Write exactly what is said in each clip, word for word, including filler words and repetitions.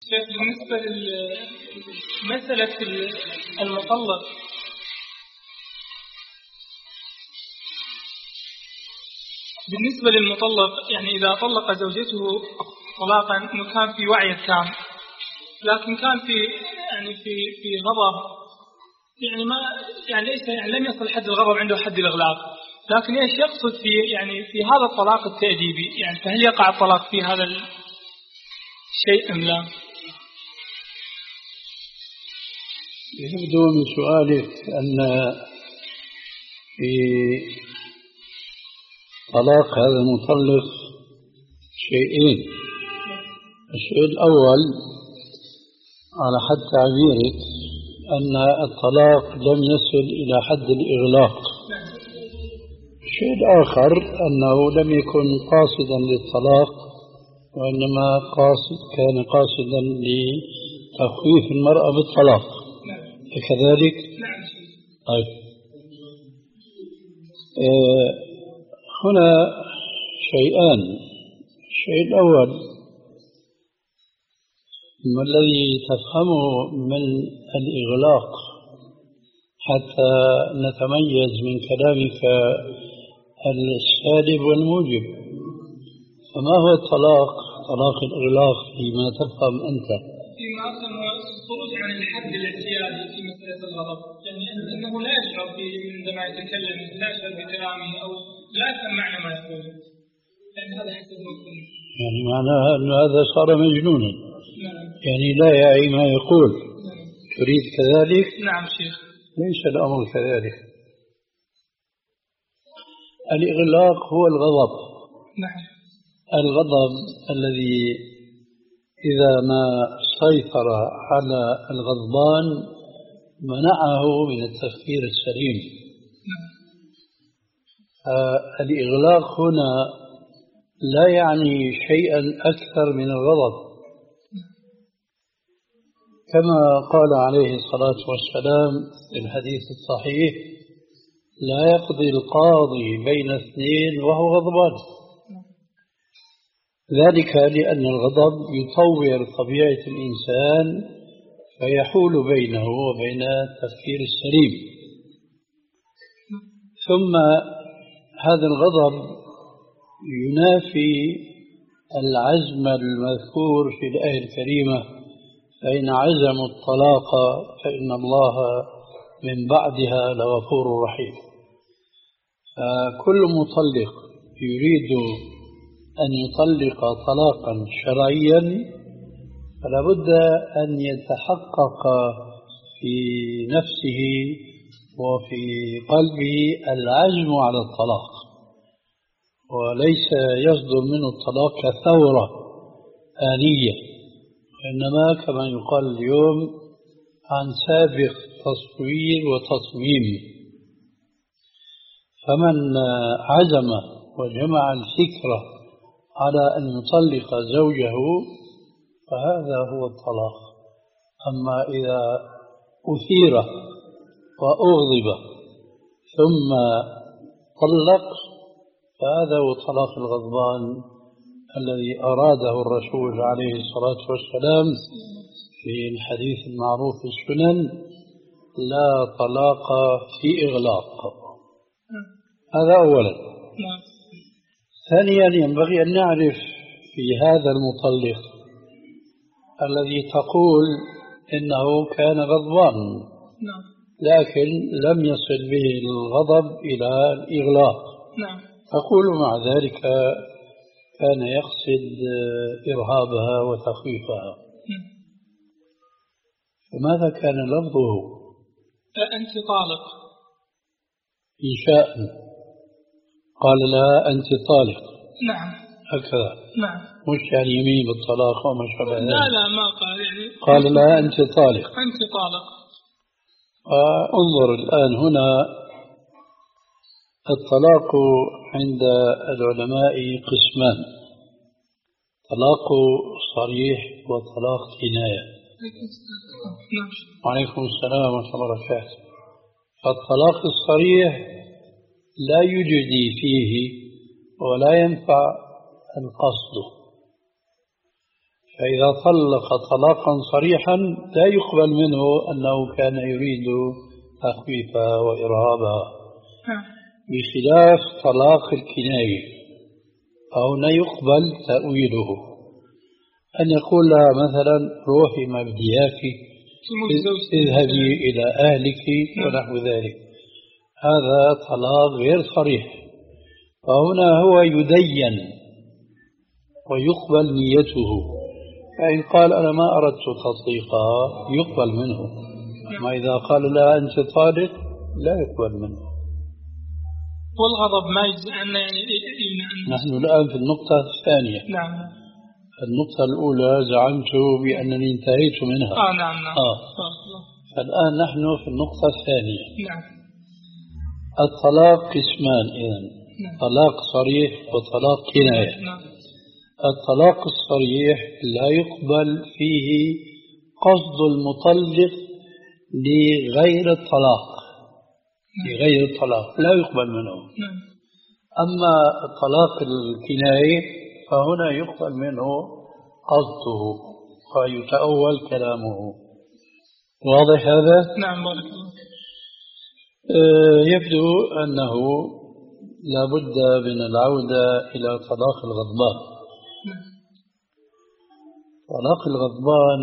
شيخ بالنسبة لمسألة المطلق، بالنسبة للمطلق يعني إذا طلق زوجته طلاقا إنه كان في وعي تام، لكن كان في يعني في في غضب، يعني ما يعني ليس يعني لم يصل حد الغضب عنده حد الإغلاق، لكن ايش يقصد في يعني في هذا الطلاق التأديبي؟ يعني فهل يقع الطلاق في هذا الشيء أم لا؟ يبدو من سؤالك أن في طلاق هذا المطلق شيئين. الشيء الأول على حد تعبيرك أن الطلاق لم يصل إلى حد الإغلاق. الشيء الآخر أنه لم يكن قاصدا للطلاق، وإنما قاصد كان قاصدا لتخويف المرأة بالطلاق. كذلك طيب. آه هنا شيئان. الشيء الأول ما الذي تفهمه من الإغلاق حتى نتميز من كلامك السالب والموجب. فما هو الطلاق؟ طلاق الإغلاق فيما تفهم أنت؟ فيما أفهم الخروج عن الحد الاعتيادي في مسألة الغضب، يعني أنه لا يشعر عندما يتكلم، لا يشعر بكلامه أو لا يفهم معنى ما يقول، يعني هذا حسب ما يكون. يعني معناها أن هذا صار مجنونا. نعم. يعني لا يعي ما يقول. نعم. تريد كذلك؟ نعم شيخ. ليس الأمر كذلك. الإغلاق هو الغضب. نعم. الغضب الذي إذا ما سيطر على الغضبان منعه من التفكير السليم. الإغلاق هنا لا يعني شيئا أكثر من الغضب، كما قال عليه الصلاة والسلام في الحديث الصحيح: لا يقضي القاضي بين اثنين وهو غضبان. ذلك لأن الغضب يطور طبيعة الإنسان فيحول بينه وبين التفكير السليم. ثم هذا الغضب ينافي العزم المذكور في الآية الكريمة: فإن عزموا الطلاق فإن الله من بعدها لغفور رحيم. فكل مطلق يريد أن يطلق طلاقا شرعيا فلا بد أن يتحقق في نفسه وفي قلبه العزم على الطلاق، وليس يصدر منه الطلاق كثورة آنية، إنما كما يقال اليوم عن سابق تصوير وتصميم. فمن عزم وجمع الفكرة على أن يطلق زوجه فهذا هو الطلاق. أما إذا أثير وأغضب ثم طلق فهذا هو طلاق الغضبان الذي أراده الرسول عليه الصلاة والسلام في الحديث المعروف في السنن: لا طلاق في إغلاق. هذا أولا. ثانيا ينبغي أن نعرف في هذا المطلق الذي تقول إنه كان غضبان لكن لم يصل به الغضب إلى الإغلاق، أقول مع ذلك كان يقصد إرهابها وتخويفها. فماذا كان لفظه؟ أنت طالق. إن شاء قال لا أنت طالق. نعم. هكذا. نعم. مش يعني يمين بالطلاق وما شابه ذلك. لا لا ما قال يعني. قال لا أنت طالق. أنت طالق. آه انظر الآن هنا الطلاق عند العلماء قسمان: طلاق صريح وطلاق كناية. وعليكم السلام ورحمة الله وبركاته. فالطلاق الصريح لا يجدي فيه ولا ينفع القصد، فإذا طلق طلاقا صريحا لا يقبل منه أنه كان يريد تخويفا وإرهابا، بخلاف طلاق الكناية فهنا يقبل تأويله، أن يقول لها مثلا روحي ما بدي إياكي، اذهبي إلى أهلك ونحو ذلك. هذا طلاق غير صريح، فهنا هو يدين ويقبل نيته، فإن قال أنا ما أردت تطليقها يقبل منه، ما إذا قال لا أنت طالق لا يقبل منه. والغضب ما يجزي عنا يعني. نحن الآن في النقطة الثانية. نعم. النقطة الأولى زعمت بأنني انتهيت منها. آه نعم نعم. آه. فالآن نحن في النقطة الثانية. نعم. الطلاق قسمان إذن. نعم. طلاق صريح وطلاق كناية. نعم. الطلاق الصريح لا يقبل فيه قصد المطلق لغير الطلاق، لغير الطلاق لا يقبل منه. نعم. أما الطلاق الكناية فهنا يقبل منه قصده فيتأول كلامه. واضح هذا؟ نعم بارك الله. آه يبدو أنه لا بد من العودة إلى طلاق الغضبان. نعم. طلاق الغضبان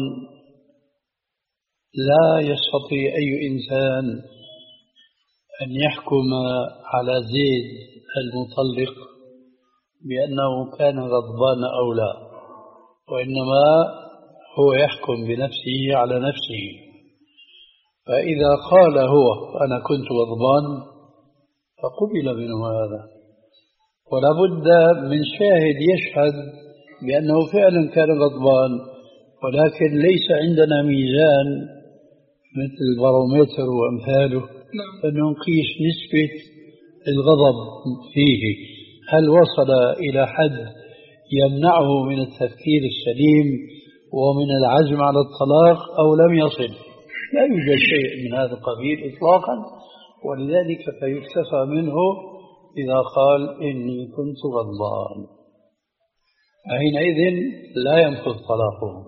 لا يستطيع أي إنسان أن يحكم على زيد المطلق بأنه كان غضبان أو لا، وإنما هو يحكم بنفسه على نفسه. فإذا قال هو أنا كنت غضبان فقبل منه هذا، ولا بد من شاهد يشهد بأنه فعلا كان غضبان، ولكن ليس عندنا ميزان مثل البارومتر وأمثاله أن نقيس نسبة الغضب فيه، هل وصل إلى حد يمنعه من التفكير السليم ومن العزم على الطلاق أو لم يصل. لا يوجد شيء من هذا القبيل إطلاقا، ولذلك فيكتفى منه إذا قال إني كنت غضبان، حينئذ لا ينفذ طلاقه.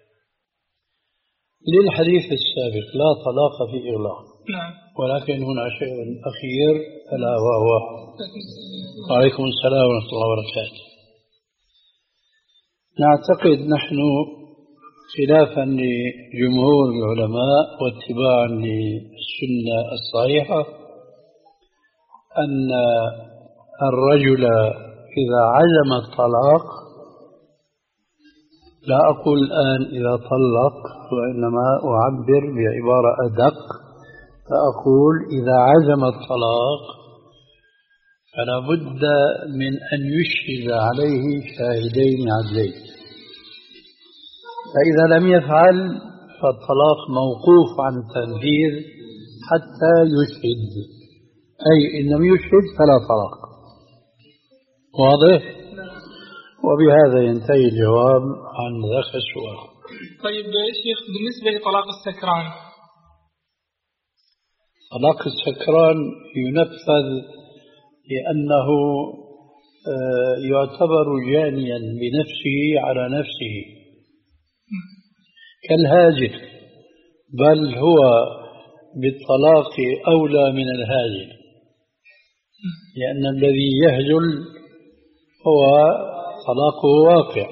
للحديث السابق لا طلاق في إغلاق. نعم. ولكن هنا شيء أخير ألا وهو. وعليكم السلام ورحمة الله وبركاته. نعتقد نحن خلافا لجمهور العلماء واتباعا للسنة الصحيحة أن الرجل إذا عزم الطلاق، لا أقول الآن إذا طلق وإنما أعبر بعبارة أدق، فأقول إذا عزم الطلاق فلا بد من أن يشهد عليه شاهدين عدلين، فإذا لم يفعل فالطلاق موقوف عن التنفيذ حتى يشهد، أي إن لم يشهد فلا طلاق. واضح؟ وبهذا ينتهي الجواب عن ذاك السؤال. طيب شيخ بالنسبة لطلاق السكران، طلاق السكران ينفذ لأنه يعتبر جانيا بنفسه على نفسه كالهاجر، بل هو بالطلاق أولى من الهاجر، لأن الذي يهجل هو طلاقه واقع،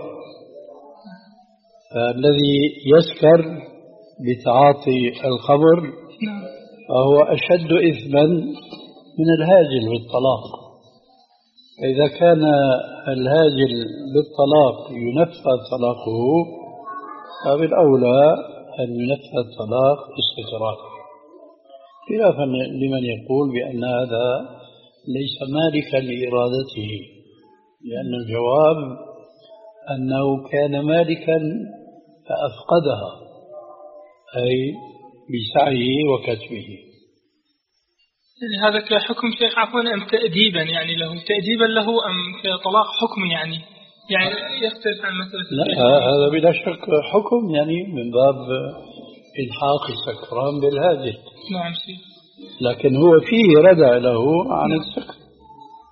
فالذي يسكر بتعاطي الخمر فهو أشد إثما من الهاجل بالطلاق. فإذا كان الهاجل بالطلاق ينفذ طلاقه فبالأولى أن ينفذ طلاق السكران، خلافا لمن يقول بأن هذا ليس مالكا لإرادته، لأن الجواب أنه كان مالكا فأفقدها، أي بسعيه وكسبه. يعني هذا كحكم شيخ عفوا أم تأديبا يعني له تأديبا له أم كطلاق حكم يعني يعني يختلف عن مسألة؟ لا هذا بلا شك حكم يعني من باب إلحاق السكران بالهاجر. نعم شيخ. لكن هو فيه ردع له عن السكر.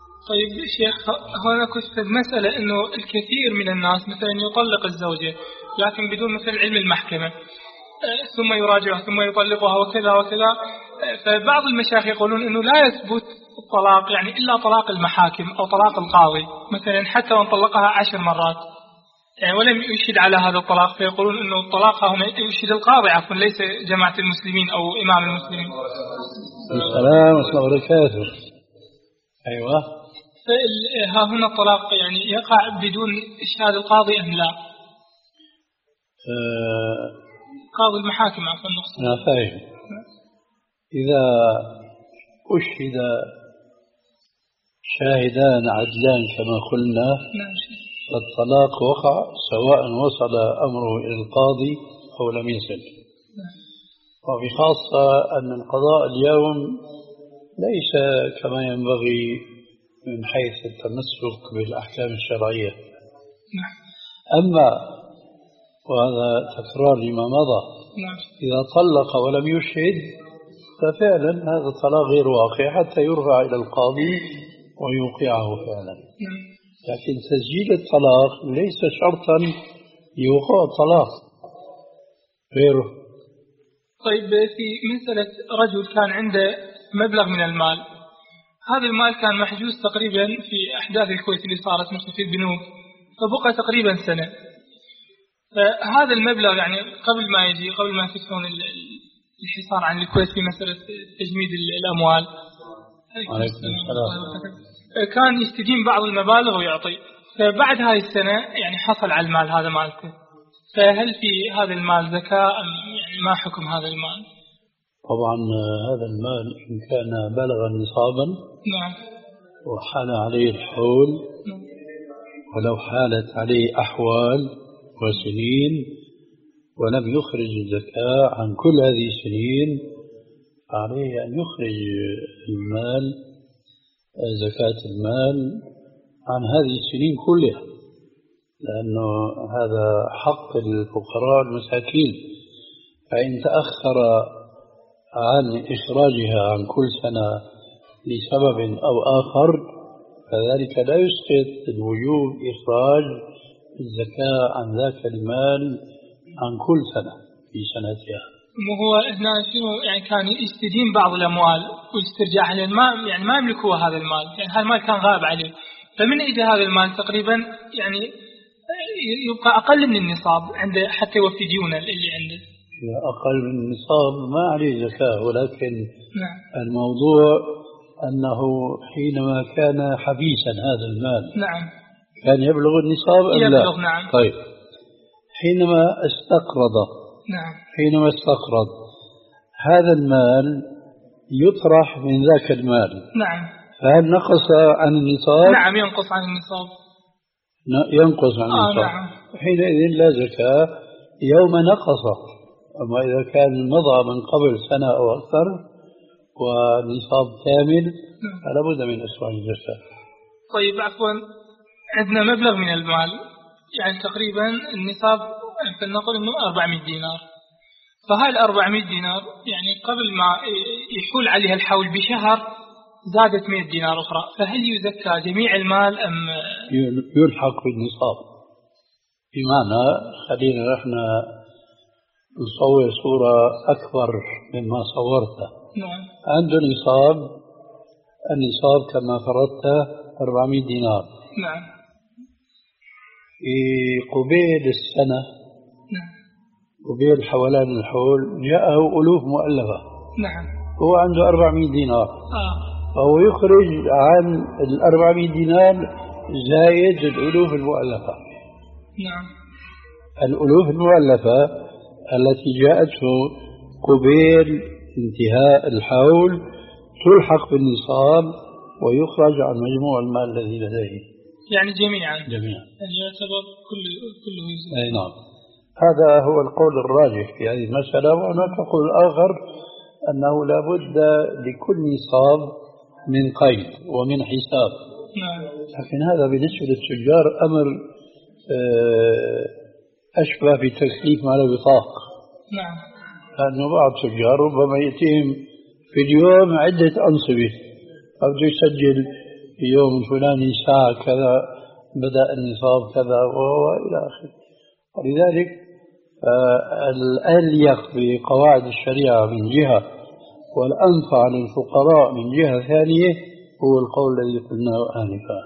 طيب شيخ هنا كنت مسألة إنه الكثير من الناس مثلا يطلق الزوجة لكن بدون مثل علم المحكمة، ثم يراجعها ثم يطلقها وكذا وكذا. فبعض المشايخ يقولون أنه لا يثبت الطلاق يعني إلا طلاق المحاكم أو طلاق القاضي مثلا، حتى وان طلقها عشر مرات يعني ولم يشهد على هذا الطلاق، فيقولون أنه الطلاق هنا يشهد القاضي عفوا ليس جماعة المسلمين أو إمام المسلمين. السلام ورحمة الله وبركاته. أيوة. ها هنا الطلاق يعني يقع بدون إشهاد القاضي أم لا؟ أه قاضي المحاكم عفوا نقصد. أنا فاهم. إذا أشهد شاهدان عدلان كما قلنا فالطلاق وقع سواء وصل أمره إلى القاضي أو لم يصل. وبخاصة أن القضاء اليوم ليس كما ينبغي من حيث التمسك بالأحكام الشرعية. أما وهذا تكرار لما مضى، إذا طلق ولم يشهد ففعلا هذا الطلاق غير واقع حتى يرفع إلى القاضي ويوقعه فعلا. لكن تسجيل الطلاق ليس شرطا لوقوع الطلاق غيره. طيب في مسألة رجل كان عنده مبلغ من المال، هذا المال كان محجوز تقريبا في أحداث الكويت اللي صارت مثل في البنوك، فبقى تقريبا سنة. فهذا المبلغ يعني قبل ما يجي قبل ما يفتحون الحصار عن الكويت في مسألة تجميد الأموال كان يستدين بعض المبالغ ويعطي. فبعد هذه السنة يعني حصل على المال هذا مالته، فهل في هذا المال زكاة أم يعني ما حكم هذا المال؟ طبعا هذا المال إن كان بلغ نصابا نعم وحال عليه الحول نعم. ولو حالت عليه أحوال وسنين ولم يخرج الزكاة عن كل هذه السنين عليه أن يخرج المال زكاة المال عن هذه السنين كلها، لأنه هذا حق الفقراء المساكين. فإن تأخر عن إخراجها عن كل سنة لسبب أو آخر فذلك لا يسقط الوجوب إخراج الزكاة عن ذاك المال عن كل سنة في سنتها. وهو هنا شنو يعني كان يستدين بعض الأموال واسترجاع المال يعني ما يملكه هذا المال، يعني هذا المال كان غائب عليه، فمن إجا هذا المال تقريبا يعني يبقى أقل من النصاب عنده حتى يوفي ديونه اللي عنده. أقل من النصاب ما عليه زكاة، ولكن نعم. الموضوع أنه حينما كان حبيسا هذا المال نعم. كان يبلغ النصاب أم لا؟ يبلغ نعم. طيب حينما استقرض نعم. حينما استقرض هذا المال يطرح من ذاك المال. نعم. فهل نقص عن النصاب؟ نعم ينقص عن النصاب. ينقص عن النصاب. آه نعم. حينئذ لا زكاة يوم نقص. أما إذا كان مضى من قبل سنة أو أكثر ونصاب كامل فلا بد من إخراج الزكاة. طيب عفوا عندنا مبلغ من المال يعني تقريبا النصاب فلنقول انه أربعمائة دينار، فهاي الأربعمائة دينار يعني قبل ما يحول عليها الحول بشهر زادت مئة دينار أخرى، فهل يزكى جميع المال أم يلحق بالنصاب؟ بمعنى خلينا نحن نصور صورة أكبر مما صورتها. نعم. عنده نصاب، النصاب كما فرضت أربعمائة دينار. نعم. في قبيل السنة نعم. قبيل حولان الحول جاءه ألوف مؤلفة. نعم. هو عنده أربعمائة دينار. آه. فهو يخرج عن الأربعمائة دينار زايد الألوف المؤلفة. نعم. الألوف المؤلفة التي جاءته قبيل انتهاء الحول تلحق بالنصاب ويخرج عن مجموع المال الذي لديه. يعني جميعا. جميعا. يعني يعتبر كل كله يزيد. أي نعم. هذا هو القول الراجح في هذه المسألة. وهناك قول آخر أنه لا بد لكل نصاب من قيد ومن حساب. نعم. لكن هذا بالنسبة للتجار أمر أشبه بتكليف مال البطاق. نعم. لأنه بعض التجار ربما يأتيهم في اليوم عدة أنصبة، أو يسجل في يوم الفلاني ساعة كذا بدأ النصاب كذا وإلى آخره. ولذلك فالأليق بقواعد الشريعة من جهة والأنفع للفقراء من جهة ثانية هو القول الذي قلناه آنفا.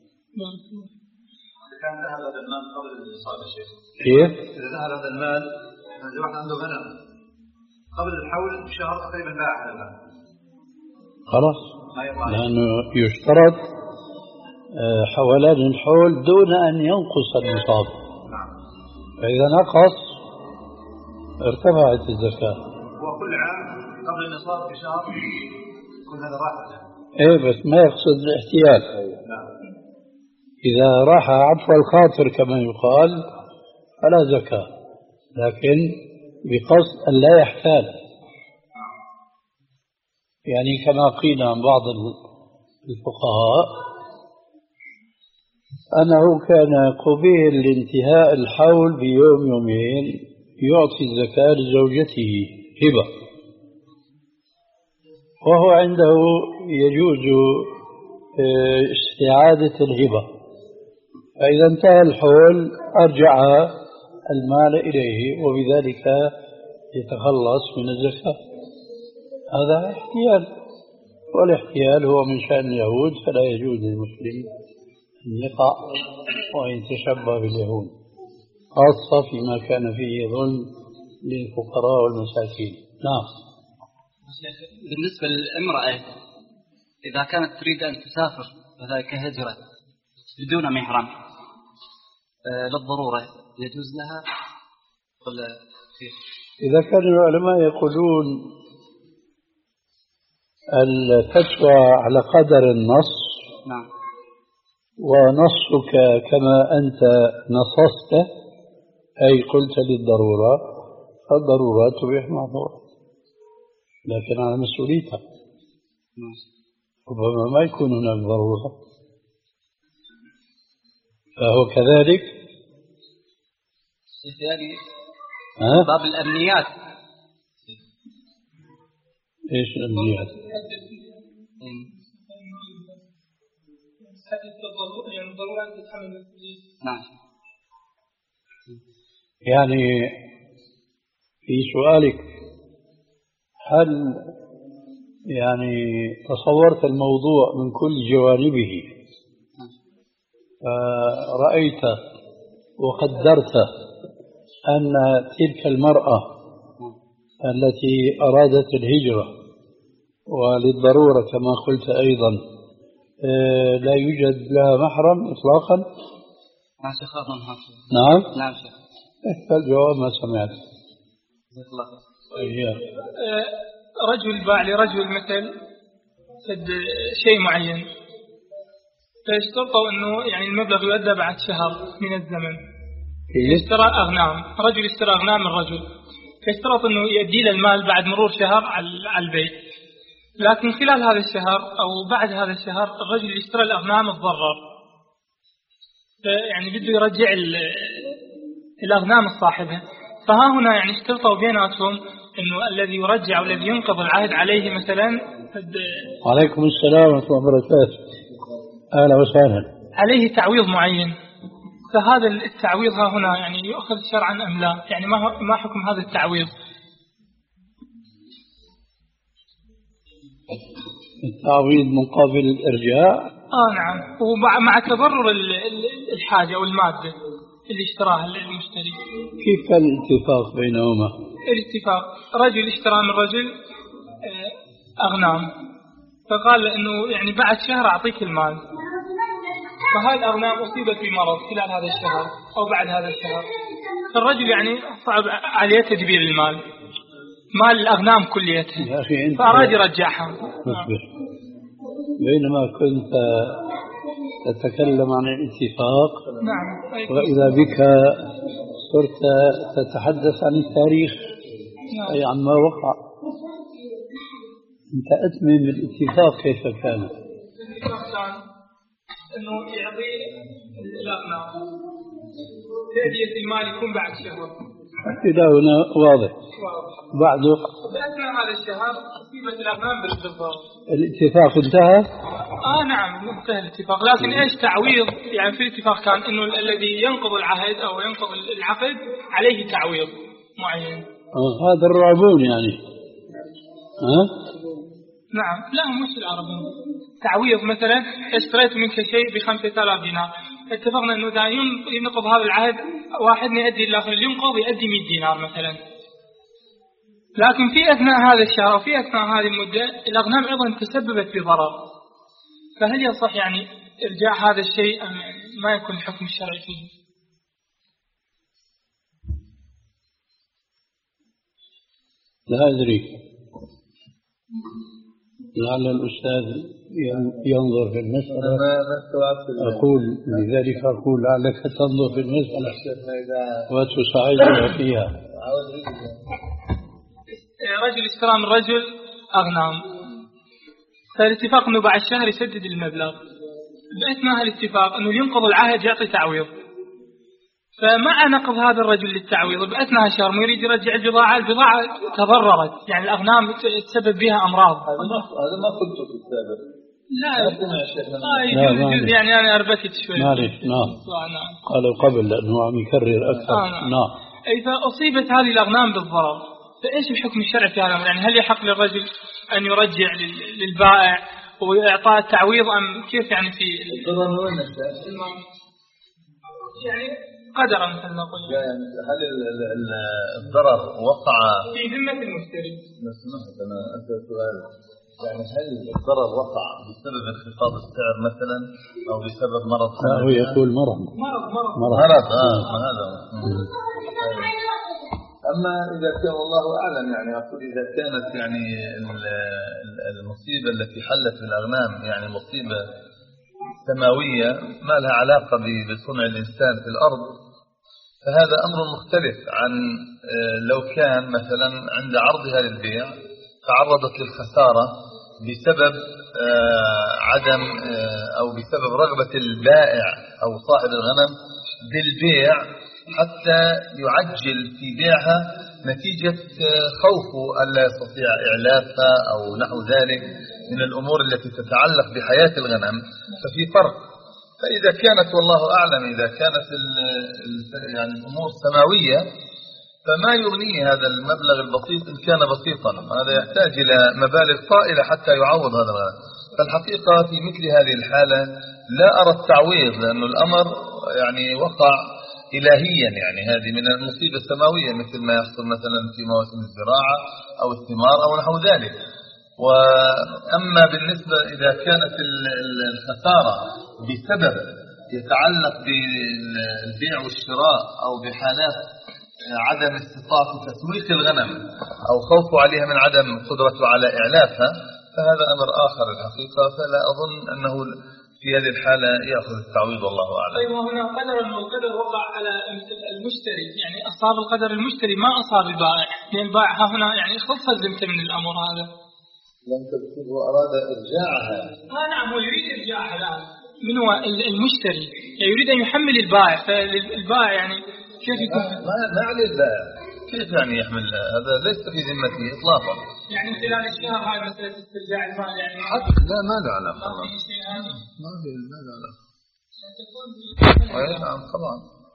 كان ذهب هذا المال قبل الإنصاب يا شيخ. كيف؟ إذا ذهب هذا المال إذا واحد عنده غنم قبل الحول بشهر تقريبا باع هذا المال. خلاص. لأنه يشترط حولان الحول دون أن ينقص النصاب. فإذا نقص ارتفعت الزكاة. وكل عام قبل النصاب بشهر كل هذا راح. إيه بس ما يقصد الاحتيال. إذا راح عفو الخاطر كما يقال فلا زكاة، لكن بقصد أن لا يحتال. يعني كما قيل عن بعض الفقهاء أنه كان قبيل لانتهاء الحول بيوم يومين يعطي الزكاة لزوجته هبة، وهو عنده يجوز استعادة الهبة، فإذا انتهى الحول أرجع المال إليه وبذلك يتخلص من الزكاة. هذا احتيال، والاحتيال هو من شأن اليهود، فلا يجوز للمسلم أن يقع وأن يتشبه باليهود، خاصة فيما كان فيه ظلم للفقراء والمساكين. نعم. بالنسبة للامرأة إذا كانت تريد أن تسافر وذلك هجرة بدون محرم آه للضرورة يجوز لها ولا كيف؟ إذا كان العلماء يقولون الفتوى على قدر النص. نعم. ونصك كما أنت نصصت أي قلت للضرورة، فالضرورة تبيح معذورة، لكن على مسؤوليتها. ربما ما يكون هناك ضرورة، فهو كذلك. يعني ها؟ باب الأمنيات. إيش الأمنيات؟ نعم. يعني في سؤالك هل يعني تصورت الموضوع من كل جوانبه فرأيت وقدرت أن تلك المرأة التي أرادت الهجرة وللضرورة كما قلت أيضا لا يوجد لها محرم إطلاقا؟ نعم شيخ. نعم نعم شيخ. الجواب ما سمعت. رجل باع لرجل مثل شيء معين، فاشترطوا أنه يعني المبلغ يؤدى بعد شهر من الزمن. اشترى أغنام، رجل اشترى أغنام من رجل، فاشترط أنه يؤدي له المال بعد مرور شهر على البيت، لكن خلال هذا الشهر أو بعد هذا الشهر الرجل اللي اشترى الأغنام تضرر، يعني بده يرجع الأغنام الصاحبة. فها هنا يعني اشترطوا بيناتهم أنه الذي يرجع والذي ينقض العهد عليه مثلا. عليكم السلام ورحمة الله وبركاته. أهلا وسهلا. عليه تعويض معين، فهذا التعويض ها هنا يعني يؤخذ شرعا أم لا؟ يعني ما ما حكم هذا التعويض؟ التعويض مقابل الإرجاع؟ آه نعم، ومع تضرر الحاجة أو المادة اللي اشتراها المشتري. كيف كان الاتفاق بينهما؟ الاتفاق رجل اشترى من رجل أغنام، فقال إنه يعني بعد شهر أعطيك المال، فهذه الأغنام أصيبت بمرض خلال هذا الشهر أو بعد هذا الشهر، فالرجل يعني صعب عليه تدبير المال، مال الأغنام كليتها، فأراد يرجعها. بينما كنت تتكلم عن الاتفاق، نعم، وإذا بك صرت تتحدث عن التاريخ، نعم، أي عن ما وقع. أنت أتمم الاتفاق كيف كان؟ الاتفاق كان أنه يعطي الأغنام تأدية المال يكون بعد شهر. إلى هنا واضح. بعده بأثناء هذا الشهر أصيبت الأغنام بالضبط. الاتفاق انتهى؟ آه نعم انتهى الاتفاق، لكن إيش تعويض؟ يعني في الاتفاق كان إنه الذي ينقض العهد أو ينقض العقد عليه تعويض معين. آه هذا الرعبون يعني. ها؟ نعم لا مش العربون، تعويض مثلا اشتريت منك شيء بخمسة آلاف دينار، اتفقنا إنه إذا ينقض هذا العهد واحد يؤدي الآخر، ينقض يؤدي مئة دينار مثلا. لكن في أثناء هذا الشهر وفي أثناء هذه المدة الأغنام أيضا تسببت بضرر، فهل يصح يعني إرجاع هذا الشيء أم ما يكون الحكم الشرعي فيه؟ لا أدري، لعل الأستاذ ينظر في المسألة. أقول لذلك أقول لعلك تنظر في المسألة وتساعدنا فيها. رجل اشترى من رجل أغنام، فالاتفاق أنه بعد شهر يسدد المبلغ، بأثناء الاتفاق أنه ينقض العهد يعطي تعويض، فمع نقض هذا الرجل للتعويض بأثناء الشهر ما يريد يرجع البضاعة، البضاعة تضررت، يعني الأغنام تسبب بها أمراض. هذا ما قلت في السابق. لا لا يجوز، يعني أنا أربكت شوي. معلش نعم قالوا قبل لأنه عم يكرر أكثر. آه نعم. نعم. إذا أصيبت هذه الأغنام بالضرر فإيش الحكم الشرعي في هذا؟ يعني هل يحق للرجل أن يرجع للبائع وإعطاء التعويض أم كيف؟ يعني في الضرر وين يعني قدرا مثل ما قلنا. يعني هل الضرر وقع في ذمة المشتري؟ أنا أسأل سؤال، يعني هل الضرر وقع بسبب انخفاض السعر مثلا أو بسبب مرض؟ لا هو يقول مرض مرض مرض مرض, مرض. آه هذا. أما إذا كان والله أعلم، يعني أقول إذا كانت يعني المصيبة التي حلت في الأغنام يعني مصيبة سماوية ما لها علاقة بصنع الإنسان في الأرض، فهذا أمر مختلف عن لو كان مثلا عند عرضها للبيع تعرضت للخسارة بسبب عدم أو بسبب رغبة البائع أو صاحب الغنم بالبيع حتى يعجل في بيعها نتيجة خوفه ألا يستطيع إعلافها أو نحو ذلك من الأمور التي تتعلق بحياة الغنم، ففي فرق. فإذا كانت والله أعلم إذا كانت يعني الأمور سماوية فما يغنيه هذا المبلغ البسيط إن كان بسيطا، هذا يحتاج إلى مبالغ طائلة حتى يعوض هذا الغنم. فالحقيقة في مثل هذه الحالة لا أرى التعويض، لأن الأمر يعني وقع إلهيا، يعني هذه من المصيبة السماوية مثل ما يحصل مثلا في مواسم الزراعة أو الثمار أو نحو ذلك. وأما بالنسبة إذا كانت الخسارة بسبب يتعلق بالبيع والشراء أو بحالات عدم استطاعة تسويق الغنم أو خوفه عليها من عدم قدرته على إعلافها، فهذا أمر آخر الحقيقة، فلا أظن أنه في هذه الحالة يأخذ التعويض والله أعلم. طيب وهنا قدر القدر وقع على المشتري، يعني أصاب القدر المشتري ما أصاب البائع، يعني البائع هنا يعني خلص الزمت من الأمر هذا. لم تكن وأراد إرجاعها. آه نعم هو يريد إرجاعها الآن. من هو المشتري؟ يعني يريد أن يحمل البائع، فالبائع يعني كيف يكون؟ ما ما عليه البائع، كيف يعني يحمل؟ هذا ليس في ذمته إطلاقا. يعني خلال الشهر هاي مسألة استرجاع المال يعني حتى لا ما له علاقة. ما في ما له علاقة. أي نعم طبعا.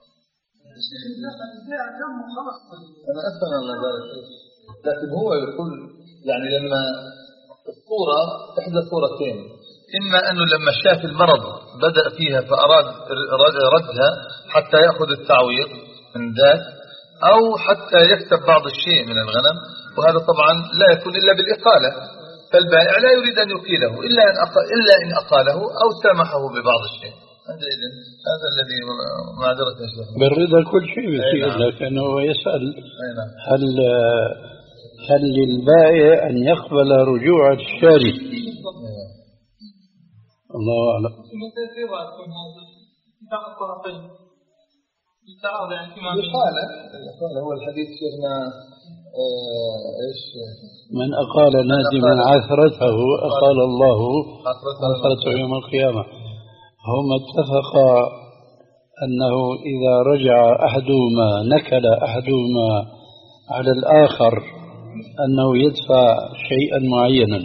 أنا أفهم أن ذلك، لكن هو يقول يعني لما الصورة إحدى صورتين، إما أنه لما شاف المرض بدأ فيها فأراد ردها حتى يأخذ التعويض من ذاك، أو حتى يكسب بعض الشيء من الغنم، وهذا طبعا لا يكون إلا بالإقالة، فالبائع لا يريد أن يقيله إلا إن إلا إن أقاله أو سامحه ببعض الشيء. هذا هذا الذي معذرة يا شيخ. بالرضا كل شيء بيصير، لكنه يسأل هل هل للبائع أن يقبل رجوع الشاري؟ الله أعلم. قال هو الحديث شيخنا ايش من أقال نادما عثرته أقال الله عثرته يوم القيامة. هم اتفقا أنه إذا رجع أحدهما نكل أحدهما على الآخر أنه يدفع شيئا معينا،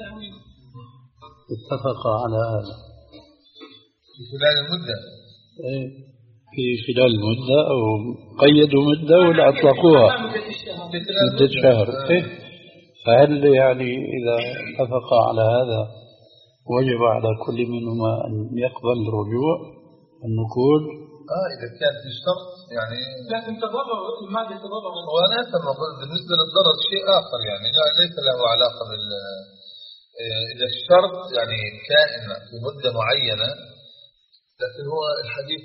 اتفق على هذا في خلال المدة، في خلال المدة أو قيدوا مدة ولا أطلقوها مدة شهر. فهل يعني إذا اتفق على هذا وجب على كل منهما أن يقبل الرجوع النقود؟ آه إذا كان في شرط يعني. لكن تضرر المادة تضرر. وأنا أفهم بالنسبة للضرر شيء آخر يعني لا ليس له علاقة بال. إذا الشرط يعني كائن في مدة معينة، لكن هو الحديث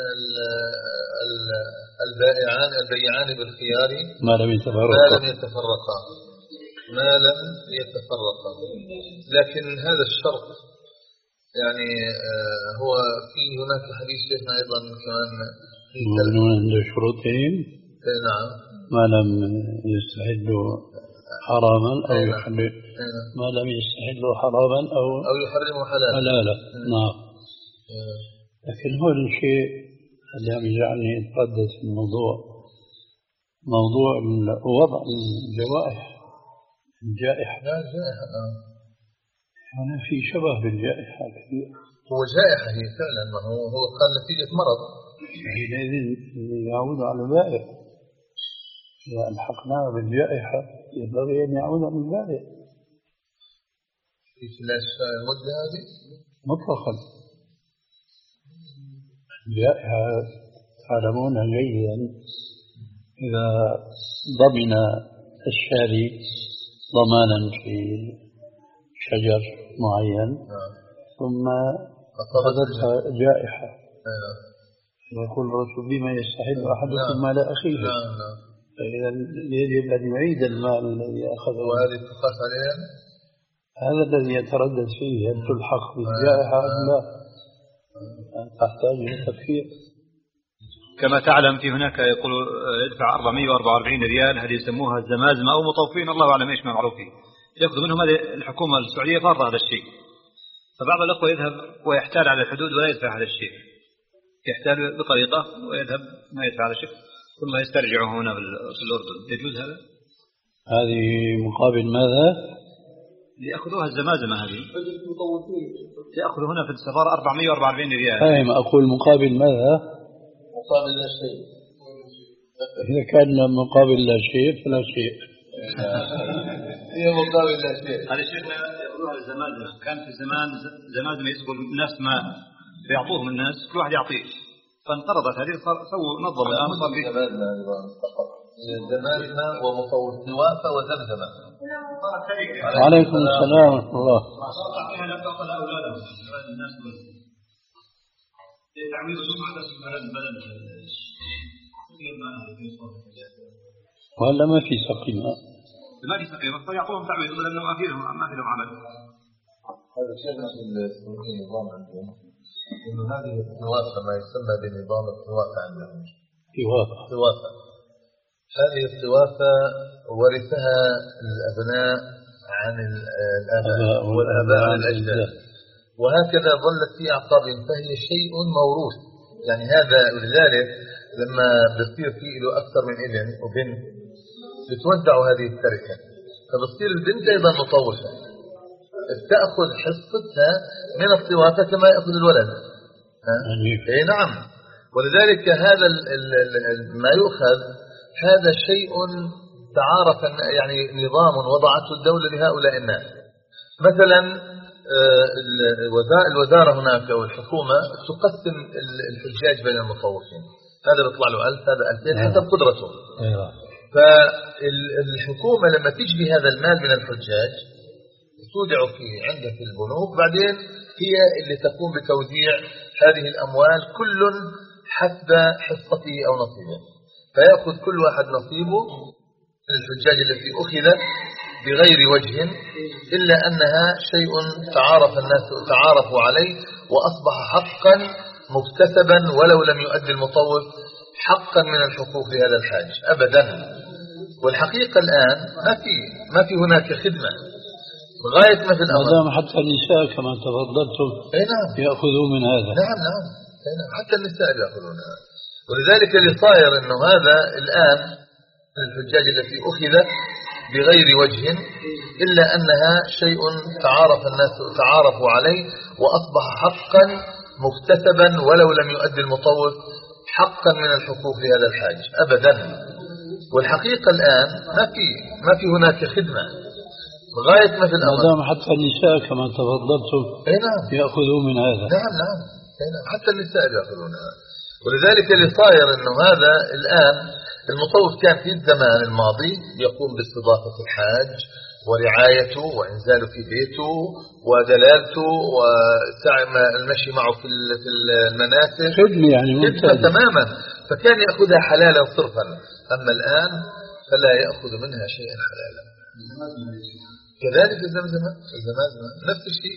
البائعان البيعان بالخيار ما لم يتفرقا ما لم يتفرقا ما لم يتفرقا لكن هذا الشرط يعني هو في هناك حديث شيخنا أيضا كمان من عند شروطهم. نعم. ما لم يستحلوا حراما أو يحلل ما لم يستحلوا حراما أو أو يحرموا حلالا حلالا. نعم. لكن هو الشيء اللي يجعلني أتردد في الموضوع موضوع وضع الجوائح الجائحة. لا جائحة هنا في شبه بالجائحة كثير. هو جائحة هي فعلا، ما هو هو قال نتيجة مرض، حينئذ يعود على البائع. إذا ألحقناه بالجائحة ينبغي أن يعود على البائع في خلال المدة هذه مطلقا. الجائحة تعلمون جيدا إذا ضمن الشاري ضمانا في شجر معين ثم أخذتها جائحة يقول الرسول بما يستحل أحدكم مال أخيه، فإذا يجب أن يعيد المال الذي أخذه. وهذه تقاس عليها هذا الذي يتردد فيه هل تلحق بالجائحة أم لا، تحتاج إلى تكفير. كما تعلم في هناك يقول يدفع أربعمائة وأربعة وأربعين ريال، هذه يسموها الزمازم أو مطوفين، الله أعلم إيش ما معروف فيه، يأخذ منهم هذه الحكومة السعودية فرض هذا الشيء. فبعض الأخوة يذهب ويحتال على الحدود ولا يدفع هذا الشيء، يحتال بطريقة ويذهب ما يدفع هذا الشيء ثم يسترجع هنا في الأردن. يجوز هذا؟ هذه مقابل ماذا؟ يأخذوها الزمازمة هذه، يأخذ هنا في السفارة أربعمائة وأربعة وأربعين ريال. فاهم. أقول مقابل ماذا؟ مقابل لا شيء. إذا كان مقابل لا شيء فلا شيء. هي مقابل لا شيء. هذا الشيء يأخذوها الزمازمة. كان في زمان زمازمة يسقوا الناس ما فيعطوهم الناس كل واحد يعطيه، فانقرضت هذه سووا نظموا الآن صار في زمازمة ومطوف نوافة وزمزمة. وعليكم السلام ورحمة الله. ولا ما في سقيمة؟ ما في سقيمة فيعطوهم تعويض لأنه ما في لهم ما في لهم عمل. هذا شيء في النظام عندهم إنه هذه النوافة ما يسمى بنظام النوافة عندهم. نوافة. هذه الصوافة ورثها الأبناء عن الآباء والآباء عن الأجداد، وهكذا ظلت في أعقابهم، فهي شيء موروث. يعني هذا ولذلك لما بصير في له أكثر من ابن وبنت بتوزع هذه التركة، فبصير البنت أيضا مطوفة تأخذ حصتها من الصوافة كما يأخذ الولد. أي نعم. ولذلك هذا ما يؤخذ هذا شيء تعارف يعني نظام وضعته الدولة لهؤلاء الناس. مثلا الوزارة هناك أو الحكومة تقسم الحجاج بين المطوفين، هذا بيطلع له ألف هذا ألفين حسب قدرته. فالحكومة لما تجري هذا المال من الحجاج تودع فيه عندها في البنوك، بعدين هي اللي تقوم بتوزيع هذه الأموال كل حسب حصته أو نصيبه، فيأخذ كل واحد نصيبه من الحجاج التي أخذت بغير وجه إلا أنها شيء تعارف الناس تعارفوا عليه وأصبح حقا مكتسبا ولو لم يؤدي المطوف حقا من الحقوق لهذا الحاج أبدا. والحقيقة الآن ما في ما في هناك خدمة غاية ما في الأمر. هذا حتى النساء كما تفضلتم نعم يأخذوا من هذا. نعم نعم حتى النساء يأخذون هذا. ولذلك اللي صاير إنه هذا الآن الحجاج التي أخذت بغير وجه إلا أنها شيء تعارف الناس تعارفوا عليه وأصبح حقا مكتسبا ولو لم يؤدي المطوف حقا من الحقوق لهذا الحاج أبدا. والحقيقة الآن ما في ما في هناك خدمة غاية ما في الأمر. ما دام حتى النساء كما تفضلتم نعم يأخذون من هذا. نعم نعم نعم حتى النساء يأخذون هذا. ولذلك اللي صاير إنه هذا الآن المطوف كان في الزمان الماضي يقوم باستضافة الحاج ورعايته وإنزاله في بيته ودلالته والمشي معه في المناسك خدمة يعني خدمة تماما، فكان يأخذها حلالا صرفا. أما الآن فلا يأخذ منها شيئا حلالا. كذلك الزمزم الزمازمة نفس الشيء.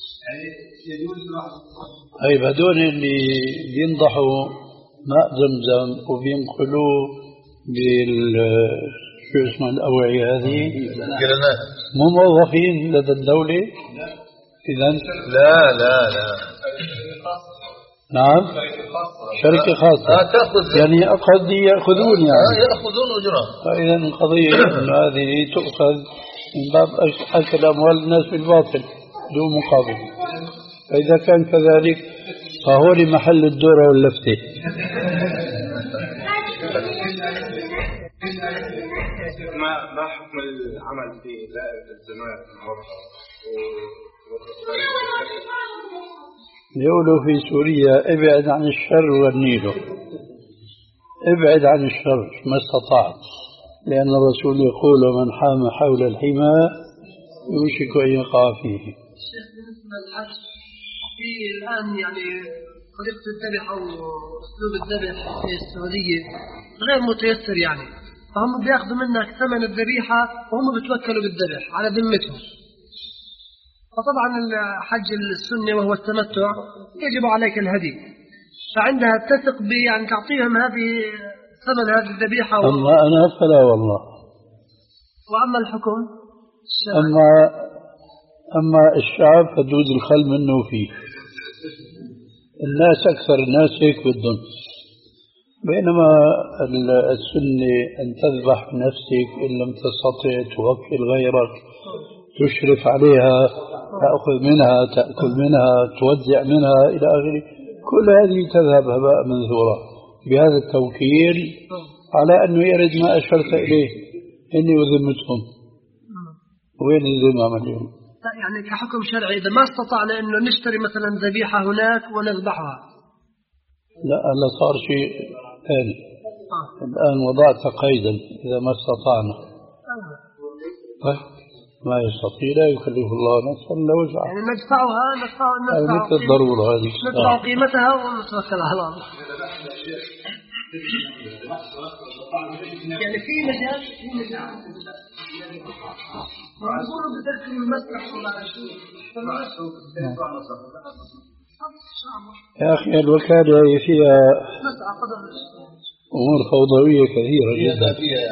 طيب هذول اللي بينضحوا ماء زمزم وبينقلوه بال شو اسمه الأوعية هذه مو موظفين لدى الدولة إذا؟ لا لا لا نعم شركة خاصة آه تأخذ يعني أقصد يأخذون يعني آه يأخذون أجرا. فإذا القضية أن هذه تؤخذ من باب أكل أموال الناس بالباطل دون مقابل. فإذا كان كذلك فهو لمحل الدورة واللفتة. ما ما حكم العمل في الزمان يقولوا في سوريا ابعد عن الشر والنيل، ابعد عن الشر ما استطعت، لأن الرسول يقول من حام حول الحمى يوشك أن يقع فيه. الشيخ بالنسبة للحج في الآن يعني طريقة الذبح أو أسلوب الذبح في السعودية غير متيسر يعني، فهم بياخذوا منك ثمن الذبيحة وهم بتوكلوا بالذبح على ذمتهم. فطبعا الحج السنة وهو التمتع يجب عليك الهدي، فعندها تثق بأن تعطيهم هذه ثمن هذه الذبيحة. أما أنا فلا والله. وأما الحكم أما أما الشعب فدود الخل منه فيه. الناس أكثر الناس هيك بدهم، بينما السنة أن تذبح بنفسك إن لم تستطع توكل غيرك تشرف عليها تأخذ منها تأكل منها توزع منها إلى آخره. كل هذه تذهب هباء منثورا بهذا التوكيل على أنه يرد ما أشرت إليه إني وذمتهم. وين الذمة اليوم؟ يعني كحكم شرعي إذا ما استطعنا إنه نشتري مثلا ذبيحة هناك ونذبحها لا هلا صار شيء ثاني. آه. الآن وضعت قيدا إذا ما استطعنا. آه. ما يستطيع لا يكلف الله نفسا إلا وسعها. يعني ندفعها ندفع ندفع مثل الضرورة هذه. ندفع قيمتها ونتوكل على الله. يعني في مجال في مجال. وعبورة بترك المسرح ولا شيء. يا أخي الوكالة فيها أمور فوضوية كثيرة جدا.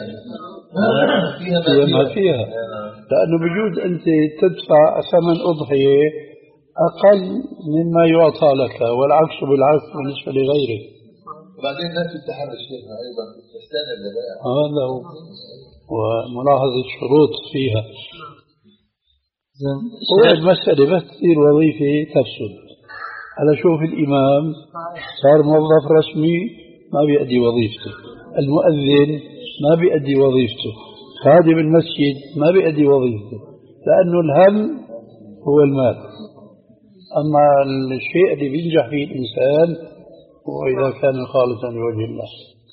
فيها ما فيها، لأنه بجوز أنت تدفع ثمن أضحية أقل مما يعطى لك، والعكس بالعكس بالنسبة لغيرك. وبعدين لا تتحرى الشيخ أيضا في استحسان الذبائح. هذا هو، وملاحظة الشروط فيها. والمسألة بس تصير وظيفة تفسد. على شوف الإمام صار موظف رسمي ما بيأدي وظيفته، المؤذن ما بيأدي وظيفته، خادم المسجد ما بيأدي وظيفته، لأنه الهم هو المال. أما الشيء اللي بينجح فيه الإنسان هو إذا كان خالصا لوجه الله.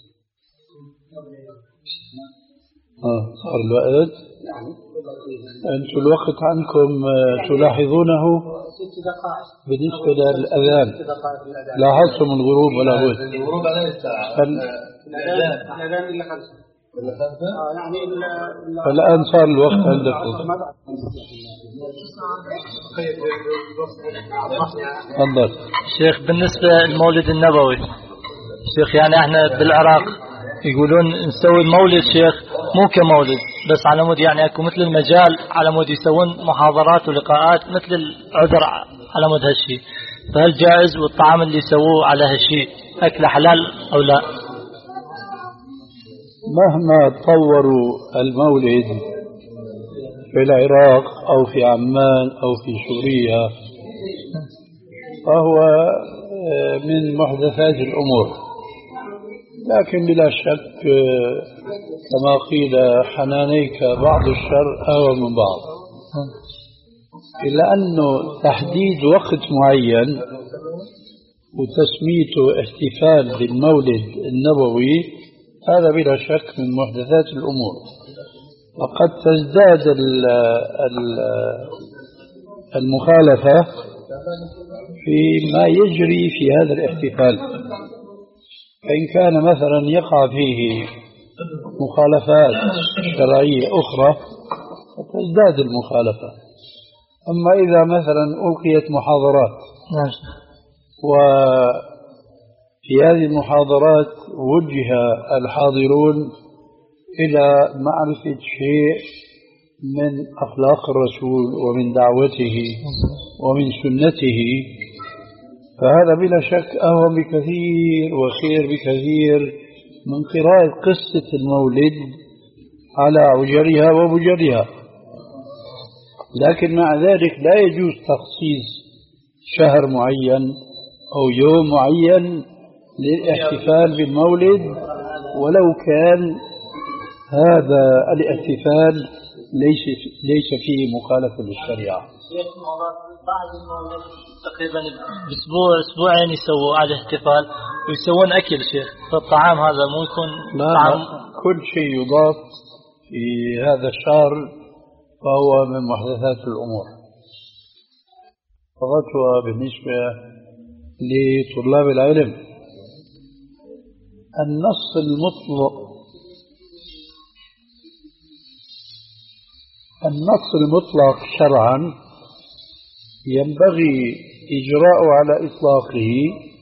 آه صار الوقت. أنتم الوقت عنكم تلاحظونه بالنسبة للأذان. لاحظتم الغروب ولا بد؟ الغروب على الساعة. الأذان إلا خمسة. إلا خمسة؟ يعني فالآن صار الوقت عندكم. تفضل. شيخ بالنسبة للمولد النبوي شيخ، يعني احنا بالعراق يقولون نسوي المولد شيخ مو كمولد بس على مود يعني اكو مثل المجال على مود يسوون محاضرات ولقاءات مثل العذر على مود هالشيء، فهل جائز والطعام اللي يسووه على هالشيء أكله حلال أو لا؟ مهما طوروا المولد في العراق أو في عمان أو في سوريا فهو من محدثات الأمور، لكن بلا شك كما قيل حنانيك بعض الشر أهون من بعض، إلا أنه تحديد وقت معين وتسميته احتفال بالمولد النبوي هذا بلا شك من محدثات الأمور. وقد تزداد المخالفة فيما يجري في هذا الاحتفال، فإن كان مثلا يقع فيه مخالفات شرعية أخرى فتزداد المخالفة. أما إذا مثلا ألقيت محاضرات وفي هذه المحاضرات وجه الحاضرون إلى معرفة شيء من أخلاق الرسول ومن دعوته ومن سنته فهذا بلا شك أهون بكثير وخير بكثير من قراءة قصة المولد على عجرها وبجرها. لكن مع ذلك لا يجوز تخصيص شهر معين أو يوم معين للاحتفال بالمولد ولو كان هذا الاحتفال ليس ليس فيه مخالفة للشريعة. تقريبا بأسبوع أسبوعين يسووا على احتفال ويسوون أكل شيخ، فالطعام هذا مو يكون طعام. كل شيء يضاف في هذا الشهر فهو من محدثات الأمور. فضلتها بالنسبة لطلاب العلم النص المطلق النص المطلق شرعا ينبغي إجراءه على إطلاقه